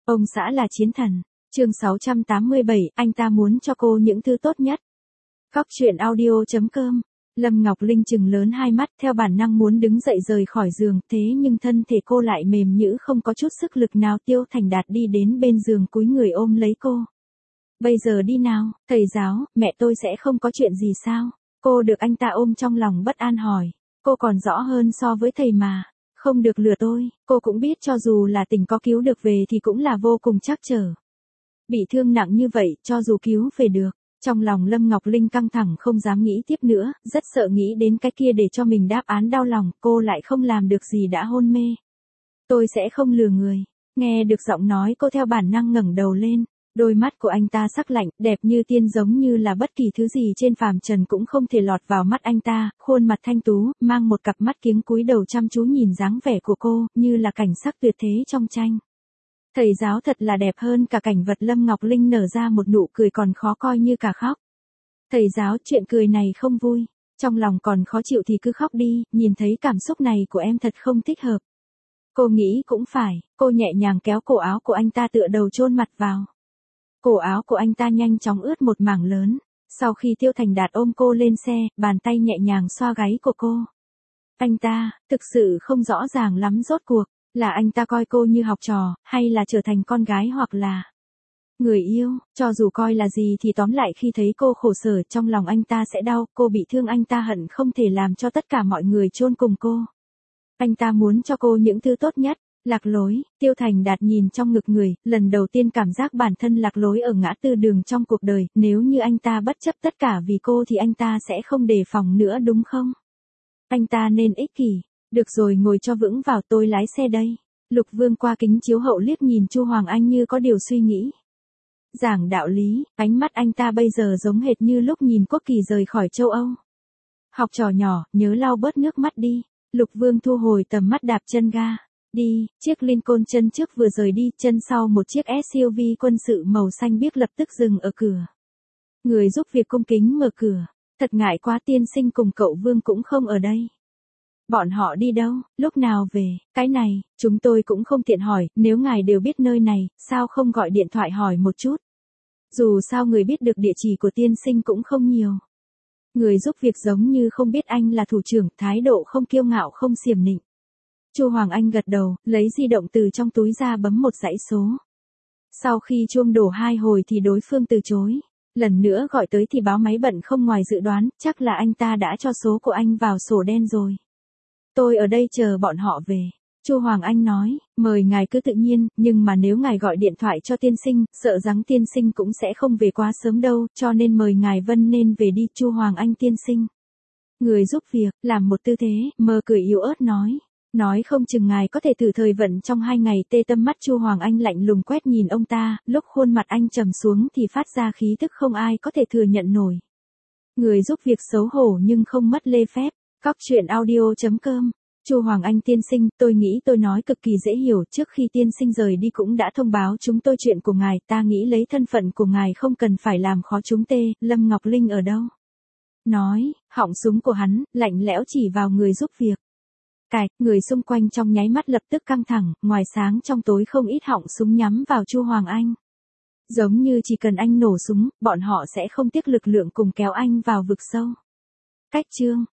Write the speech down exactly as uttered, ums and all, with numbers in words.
Ông xã là chiến thần. Chương sáu trăm tám mươi bảy, anh ta muốn cho cô những thứ tốt nhất. Cóc truyện audio chấm com. Lâm Ngọc Linh trừng lớn hai mắt, theo bản năng muốn đứng dậy rời khỏi giường, thế nhưng thân thể cô lại mềm nhũn, không có chút sức lực nào. Tiêu Thành Đạt đi đến bên giường cúi người ôm lấy cô. Bây giờ đi nào, thầy giáo, mẹ tôi sẽ không có chuyện gì sao? Cô được anh ta ôm trong lòng bất an hỏi. Cô còn rõ hơn so với thầy mà. Không được lừa tôi, cô cũng biết cho dù là tình có cứu được về thì cũng là vô cùng trắc trở. Bị thương nặng như vậy, cho dù cứu về được. Trong lòng Lâm Ngọc Linh căng thẳng không dám nghĩ tiếp nữa, rất sợ nghĩ đến cái kia để cho mình đáp án đau lòng, cô lại không làm được gì đã hôn mê. Tôi sẽ không lừa người. Nghe được giọng nói cô theo bản năng ngẩng đầu lên. Đôi mắt của anh ta sắc lạnh, đẹp như tiên, giống như là bất kỳ thứ gì trên phàm trần cũng không thể lọt vào mắt anh ta, khuôn mặt thanh tú, mang một cặp mắt kiếng cúi đầu chăm chú nhìn dáng vẻ của cô, như là cảnh sắc tuyệt thế trong tranh. Thầy giáo thật là đẹp hơn cả cảnh vật. Lâm Ngọc Linh nở ra một nụ cười còn khó coi như cả khóc. Thầy giáo, chuyện cười này không vui, trong lòng còn khó chịu thì cứ khóc đi, nhìn thấy cảm xúc này của em thật không thích hợp. Cô nghĩ cũng phải, cô nhẹ nhàng kéo cổ áo của anh ta tựa đầu chôn mặt vào. Cổ áo của anh ta nhanh chóng ướt một mảng lớn. Sau khi Tiêu Thành Đạt ôm cô lên xe, bàn tay nhẹ nhàng xoa gáy của cô. Anh ta, thực sự không rõ ràng lắm rốt cuộc, là anh ta coi cô như học trò, hay là trở thành con gái hoặc là người yêu, cho dù coi là gì thì tóm lại khi thấy cô khổ sở trong lòng anh ta sẽ đau, cô bị thương anh ta hận không thể làm cho tất cả mọi người chôn cùng cô. Anh ta muốn cho cô những thứ tốt nhất. Lạc lối, Tiêu Thành Đạt nhìn trong ngực người, lần đầu tiên cảm giác bản thân lạc lối ở ngã tư đường trong cuộc đời, nếu như anh ta bất chấp tất cả vì cô thì anh ta sẽ không đề phòng nữa đúng không? Anh ta nên ích kỷ. Được rồi, ngồi cho vững vào, tôi lái xe đây. Lục Vương qua kính chiếu hậu liếc nhìn Chu Hoàng Anh như có điều suy nghĩ. Giảng đạo lý, ánh mắt anh ta bây giờ giống hệt như lúc nhìn Quốc Kỳ rời khỏi châu Âu. Học trò nhỏ, nhớ lau bớt nước mắt đi. Lục Vương thu hồi tầm mắt đạp chân ga. Đi, chiếc Lincoln chân trước vừa rời đi, chân sau một chiếc ét u vê quân sự màu xanh biếc lập tức dừng ở cửa. Người giúp việc cung kính mở cửa. Thật ngại quá, tiên sinh cùng cậu Vương cũng không ở đây. Bọn họ đi đâu, lúc nào về? Cái này, chúng tôi cũng không tiện hỏi, nếu ngài đều biết nơi này, sao không gọi điện thoại hỏi một chút? Dù sao người biết được địa chỉ của tiên sinh cũng không nhiều. Người giúp việc giống như không biết anh là thủ trưởng, thái độ không kiêu ngạo không xiểm nịnh. Chu Hoàng Anh gật đầu, lấy di động từ trong túi ra bấm một dãy số. Sau khi chuông đổ hai hồi thì đối phương từ chối. Lần nữa gọi tới thì báo máy bận không ngoài dự đoán, chắc là anh ta đã cho số của anh vào sổ đen rồi. Tôi ở đây chờ bọn họ về. Chu Hoàng Anh nói, mời ngài cứ tự nhiên, nhưng mà nếu ngài gọi điện thoại cho tiên sinh, sợ rằng tiên sinh cũng sẽ không về quá sớm đâu, cho nên mời ngài Vân nên về đi. Chu Hoàng Anh tiên sinh. Người giúp việc, làm một tư thế, mờ cười yếu ớt nói. Nói không chừng ngài có thể thử thời vận trong hai ngày. Tê tâm mắt Chu Hoàng Anh lạnh lùng quét nhìn ông ta, lúc khuôn mặt anh trầm xuống thì phát ra khí tức không ai có thể thừa nhận nổi. Người giúp việc xấu hổ nhưng không mất lễ phép. Cóc truyện audio chấm com. Chu Hoàng Anh tiên sinh, tôi nghĩ tôi nói cực kỳ dễ hiểu, trước khi tiên sinh rời đi cũng đã thông báo chúng tôi chuyện của ngài, ta nghĩ lấy thân phận của ngài không cần phải làm khó chúng tê. Lâm Ngọc Linh ở đâu? Nói, họng súng của hắn, lạnh lẽo chỉ vào người giúp việc. Cạch, người xung quanh trong nháy mắt lập tức căng thẳng, ngoài sáng trong tối không ít họng súng nhắm vào Chu Hoàng Anh. Giống như chỉ cần anh nổ súng, bọn họ sẽ không tiếc lực lượng cùng kéo anh vào vực sâu. Cách chương